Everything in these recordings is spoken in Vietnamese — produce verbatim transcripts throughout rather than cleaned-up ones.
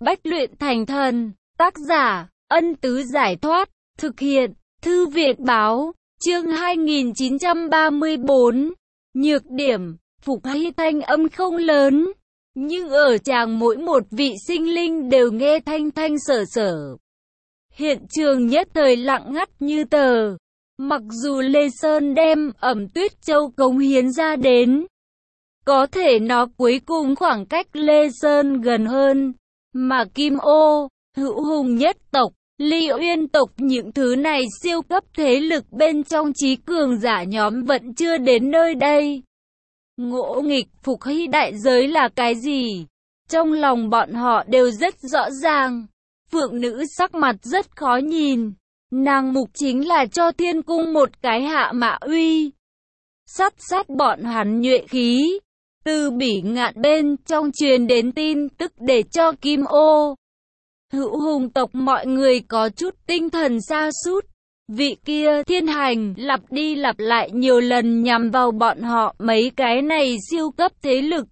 Bách luyện thành thần, tác giả, Ân Tứ Giải Thoát, thực hiện, Thư viện Báo, chương hai nghìn chín trăm ba mươi bốn. Nhược điểm, Phục Hy thanh âm không lớn, nhưng ở tràng mỗi một vị sinh linh đều nghe thanh thanh sở sở. Hiện trường nhất thời lặng ngắt như tờ. Mặc dù Lê Sơn đem Ẩm Tuyết Châu cống hiến ra đến, có thể nó cuối cùng khoảng cách Lê Sơn gần hơn, mà Kim Ô, Hữu Hùng nhất tộc, Ly Uyên tộc những thứ này siêu cấp thế lực bên trong trí cường giả nhóm vẫn chưa đến nơi đây. Ngỗ nghịch Phục Hy đại giới là cái gì? Trong lòng bọn họ đều rất rõ ràng. Phượng nữ sắc mặt rất khó nhìn. Nàng mục chính là cho thiên cung một cái hạ mã uy. Sát sát bọn hắn nhuệ khí. Từ Bỉ Ngạn bên trong truyền đến tin tức để cho Kim Ô, Hữu Hùng tộc mọi người có chút tinh thần sa sút. Vị kia thiên hành lặp đi lặp lại nhiều lần nhằm vào bọn họ mấy cái này siêu cấp thế lực.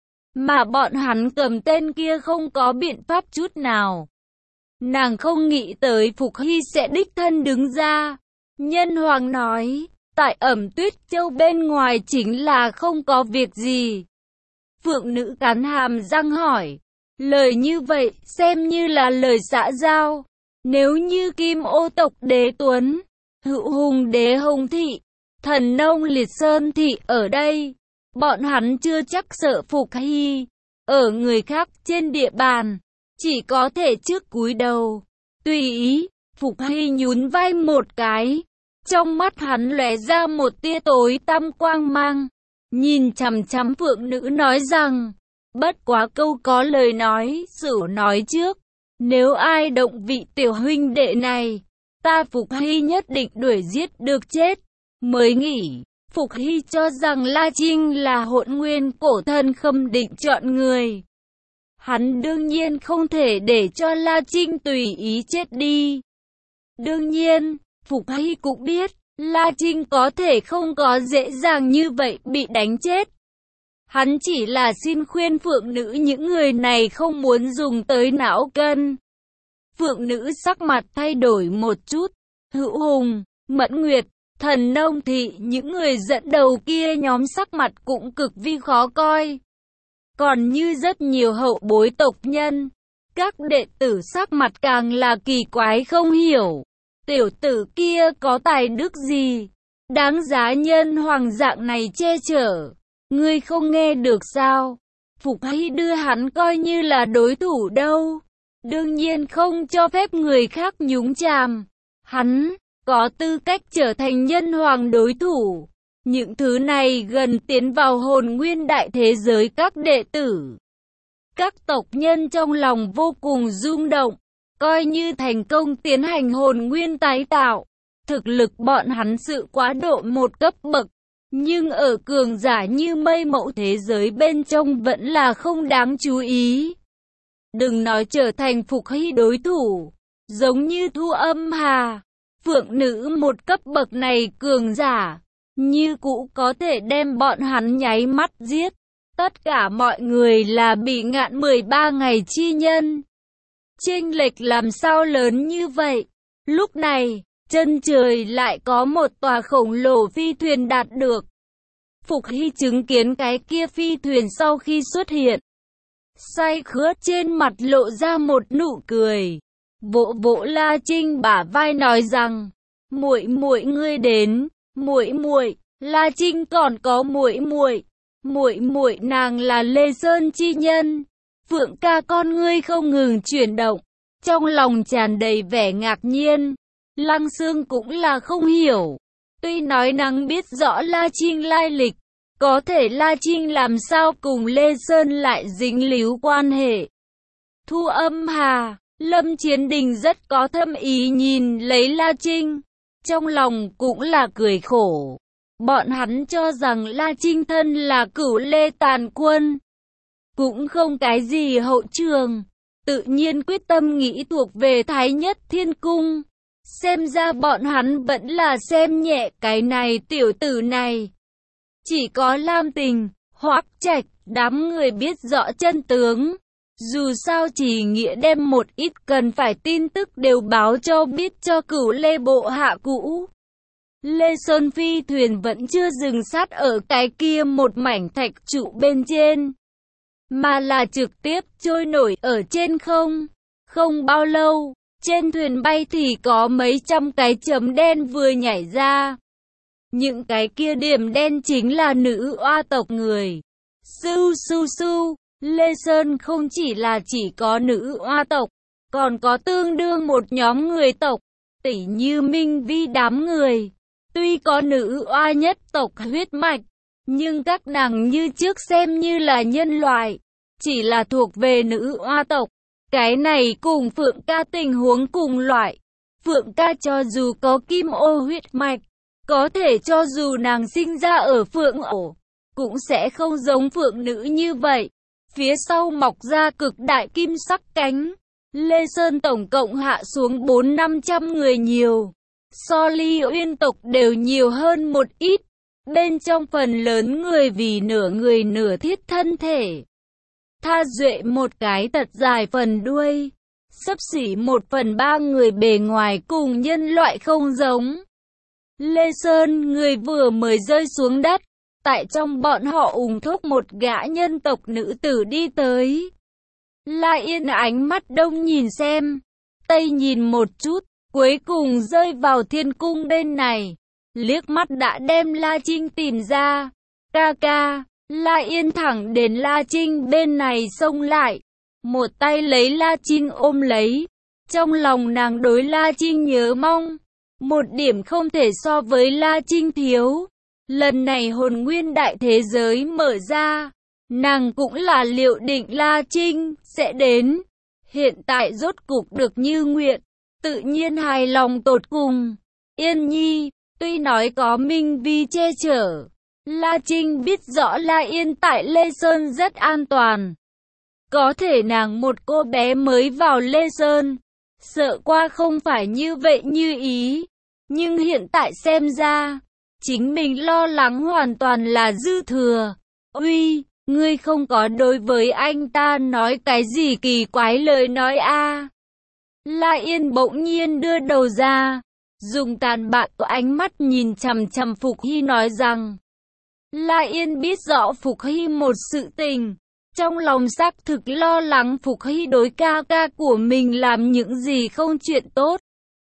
Mà bọn hắn cầm tên kia không có biện pháp chút nào. Nàng không nghĩ tới Phục Hy sẽ đích thân đứng ra. Nhân Hoàng nói, tại Ẩm Tuyết Châu bên ngoài chính là không có việc gì. Phượng nữ cắn hàm răng hỏi, lời như vậy xem như là lời xã giao. Nếu như Kim Ô tộc đế Tuấn, Hữu Hùng đế Hồng Thị, Thần Nông Liệt Sơn Thị ở đây, bọn hắn chưa chắc sợ Phục Hy. Ở người khác trên địa bàn, chỉ có thể trước cúi đầu. Tùy ý, Phục Hy nhún vai một cái. Trong mắt hắn lóe ra một tia tối tăm quang mang. Nhìn chằm chằm Phượng nữ nói rằng, bất quá câu có lời nói, Sửu nói trước. Nếu ai động vị tiểu huynh đệ này, ta Phục Hy nhất định đuổi giết được chết. Mới nghỉ, Phục Hy cho rằng La Trinh là Hỗn Nguyên cổ thần Khâm Định chọn người. Hắn đương nhiên không thể để cho La Trinh tùy ý chết đi. Đương nhiên, Phục Hy cũng biết, La Trinh có thể không có dễ dàng như vậy bị đánh chết. Hắn chỉ là xin khuyên Phượng nữ những người này không muốn dùng tới não cân. Phượng nữ sắc mặt thay đổi một chút. Hữu Hùng, Mẫn Nguyệt, Thần Nông Thị, những người dẫn đầu kia nhóm sắc mặt cũng cực vi khó coi. Còn như rất nhiều hậu bối tộc nhân, các đệ tử sắc mặt càng là kỳ quái không hiểu. Tiểu tử kia có tài đức gì? Đáng giá nhân hoàng dạng này che chở. Ngươi không nghe được sao? Phục Hy đưa hắn coi như là đối thủ đâu. Đương nhiên không cho phép người khác nhúng chàm. Hắn có tư cách trở thành nhân hoàng đối thủ. Những thứ này gần tiến vào hồn nguyên đại thế giới các đệ tử. Các tộc nhân trong lòng vô cùng rung động. Coi như thành công tiến hành hồn nguyên tái tạo. Thực lực bọn hắn sự quá độ một cấp bậc. Nhưng ở cường giả như mây mẫu thế giới bên trong vẫn là không đáng chú ý. Đừng nói trở thành Phục Hy đối thủ. Giống như Thu Âm Hà, Phượng nữ một cấp bậc này cường giả, như cũ có thể đem bọn hắn nháy mắt giết. Tất cả mọi người là Bỉ Ngạn mười ba ngày chi nhân. Chênh lệch làm sao lớn như vậy? Lúc này, chân trời lại có một tòa khổng lồ phi thuyền đạt được. Phục Hy chứng kiến cái kia phi thuyền sau khi xuất hiện. Say khướt trên mặt lộ ra một nụ cười. Vỗ vỗ La Trinh bả vai nói rằng, muội muội ngươi đến, muội muội, La Trinh còn có muội muội, muội muội nàng là Lê Sơn chi nhân. Phượng ca con ngươi không ngừng chuyển động, trong lòng tràn đầy vẻ ngạc nhiên. Lăng Xương cũng là không hiểu. Tuy nói nàng biết rõ La Trinh lai lịch, có thể La Trinh làm sao cùng Lê Sơn lại dính líu quan hệ. Thu Âm Hà, Lâm Chiến Đình rất có thâm ý nhìn lấy La Trinh, trong lòng cũng là cười khổ. Bọn hắn cho rằng La Trinh thân là Cửu Lê Tàn Quân, cũng không cái gì hậu trường, tự nhiên quyết tâm nghĩ thuộc về Thái Nhất Thiên Cung. Xem ra bọn hắn vẫn là xem nhẹ cái này tiểu tử này. Chỉ có Lam Tình, Hoắc Trạch, đám người biết rõ chân tướng. Dù sao chỉ nghĩa đem một ít cần phải tin tức đều báo cho biết cho Cửu Lê bộ hạ cũ. Lê Sơn phi thuyền vẫn chưa dừng sát ở cái kia một mảnh thạch trụ bên trên, mà là trực tiếp trôi nổi ở trên không. Không bao lâu, trên thuyền bay thì có mấy trăm cái chấm đen vừa nhảy ra. Những cái kia điểm đen chính là nữ oa tộc người. Su su su, Lê Sơn không chỉ là chỉ có nữ oa tộc, còn có tương đương một nhóm người tộc, tỉ như Minh Vi đám người. Tuy có nữ oa nhất tộc huyết mạch, nhưng các nàng như trước xem như là nhân loại, chỉ là thuộc về nữ oa tộc. Cái này cùng Phượng ca tình huống cùng loại. Phượng ca cho dù có kim ô huyết mạch, có thể cho dù nàng sinh ra ở Phượng ổ, cũng sẽ không giống Phượng nữ như vậy. Phía sau mọc ra cực đại kim sắc cánh. Lê Sơn tổng cộng hạ xuống bốn năm trăm người nhiều. So Ly Uyên tộc đều nhiều hơn một ít. Bên trong phần lớn người vì nửa người nửa thiết thân thể. Tha duệ một cái thật dài phần đuôi. Xấp xỉ một phần ba người bề ngoài cùng nhân loại không giống. Lê Sơn người vừa mới rơi xuống đất. Tại trong bọn họ ủng thúc một gã nhân tộc nữ tử đi tới. La Yên ánh mắt đông nhìn xem, tây nhìn một chút, cuối cùng rơi vào thiên cung bên này. Liếc mắt đã đem La Trinh tìm ra. Ca ca, La Yên thẳng đến La Trinh bên này xông lại. Một tay lấy La Trinh ôm lấy. Trong lòng nàng đối La Trinh nhớ mong. Một điểm không thể so với La Trinh thiếu. Lần này hồn nguyên đại thế giới mở ra, nàng cũng là liệu định La Trinh sẽ đến. Hiện tại rốt cục được như nguyện, tự nhiên hài lòng tột cùng. Yên Nhi, tuy nói có Minh Vi che chở, La Trinh biết rõ La Yên tại Lê Sơn rất an toàn. Có thể nàng một cô bé mới vào Lê Sơn, sợ qua không phải như vậy như ý. Nhưng hiện tại xem ra, chính mình lo lắng hoàn toàn là dư thừa. Uy, ngươi không có đối với anh ta nói cái gì kỳ quái lời nói a? À? La Yên bỗng nhiên đưa đầu ra, dùng tàn bạo của ánh mắt nhìn chằm chằm Phục Hy nói rằng. La Yên biết rõ Phục Hy một sự tình, trong lòng xác thực lo lắng Phục Hy đối ca ca của mình làm những gì không chuyện tốt.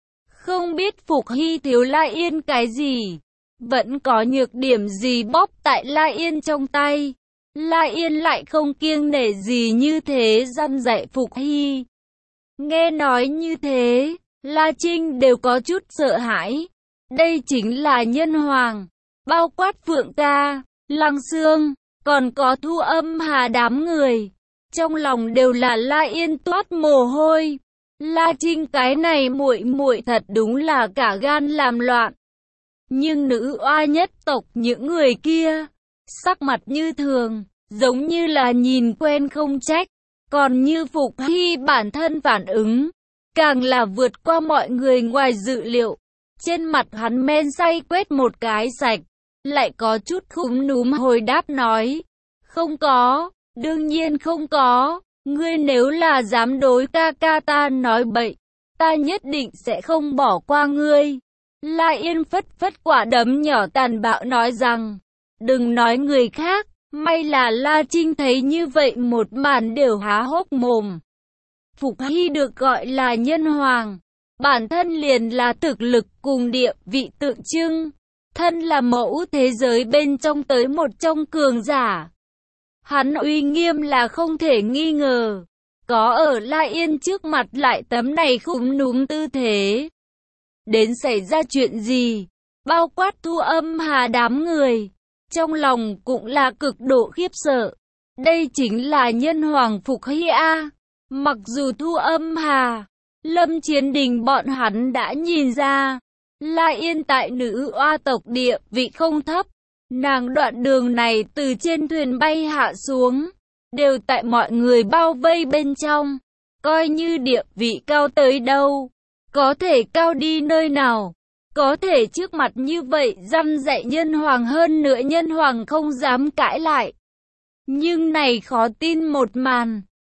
Không biết Phục Hy thiếu La Yên cái gì, vẫn có nhược điểm gì bóp tại La Yên trong tay. La Yên lại không kiêng nể gì như thế răn dạy Phục Hy. Nghe nói như thế, La Trinh đều có chút sợ hãi. Đây chính là nhân hoàng, bao quát Phượng ca, Lăng Xương, còn có Thu Âm Hà đám người. Trong lòng đều là La Yên toát mồ hôi. La Trinh cái này muội muội thật đúng là cả gan làm loạn. Nhưng nữ oa nhất tộc những người kia, sắc mặt như thường, giống như là nhìn quen không trách. Còn như Phục Hy bản thân phản ứng, càng là vượt qua mọi người ngoài dự liệu. Trên mặt hắn men say quét một cái sạch, lại có chút khúm núm hồi đáp nói. Không có, đương nhiên không có, ngươi nếu là dám đối ca ca ta nói bậy, ta nhất định sẽ không bỏ qua ngươi. La Yên phất phất quả đấm nhỏ tàn bạo nói rằng, đừng nói người khác, may là La Trinh thấy như vậy một màn đều há hốc mồm. Phục Hy được gọi là nhân hoàng, bản thân liền là thực lực cùng địa vị tượng trưng, thân là mẫu thế giới bên trong tới một trong cường giả. Hắn uy nghiêm là không thể nghi ngờ, có ở La Yên trước mặt lại tấm này khúm núm tư thế. Đến xảy ra chuyện gì, bao quát Thu Âm Hà đám người, trong lòng cũng là cực độ khiếp sợ. Đây chính là nhân hoàng Phục Hy A. Mặc dù Thu Âm Hà, Lâm Chiến Đình bọn hắn đã nhìn ra, La Yên tại nữ oa tộc địa vị không thấp. Nàng đoạn đường này từ trên thuyền bay hạ xuống, đều tại mọi người bao vây bên trong. Coi như địa vị cao tới đâu, có thể cao đi nơi nào, có thể trước mặt như vậy răn dạy nhân hoàng hơn nữa nhân hoàng không dám cãi lại. Nhưng này khó tin một màn,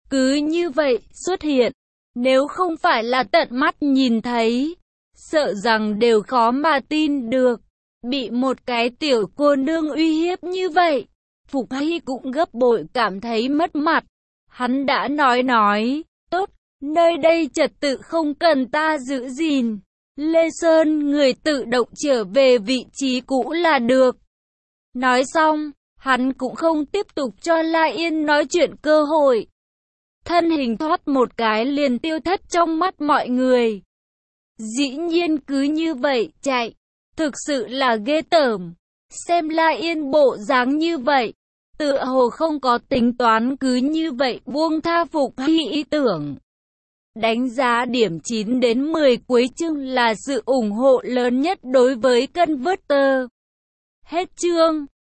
cứ như vậy xuất hiện. Nếu không phải là tận mắt nhìn thấy, sợ rằng đều khó mà tin được. Bị một cái tiểu cô nương uy hiếp như vậy, Phục Hy cũng gấp bội cảm thấy mất mặt. Hắn đã nói nói, tốt, nơi đây trật tự không cần ta giữ gìn. Lê Sơn người tự động trở về vị trí cũ là được. Nói xong, hắn cũng không tiếp tục cho La Yên nói chuyện cơ hội. Thân hình thoát một cái liền tiêu thất trong mắt mọi người. Dĩ nhiên cứ như vậy chạy, thực sự là ghê tởm. Xem La Yên bộ dáng như vậy, tựa hồ không có tính toán, cứ như vậy buông tha Phục Hy ý tưởng. Đánh giá điểm chín đến mười cuối chương là sự ủng hộ lớn nhất đối với Converter. Hết chương.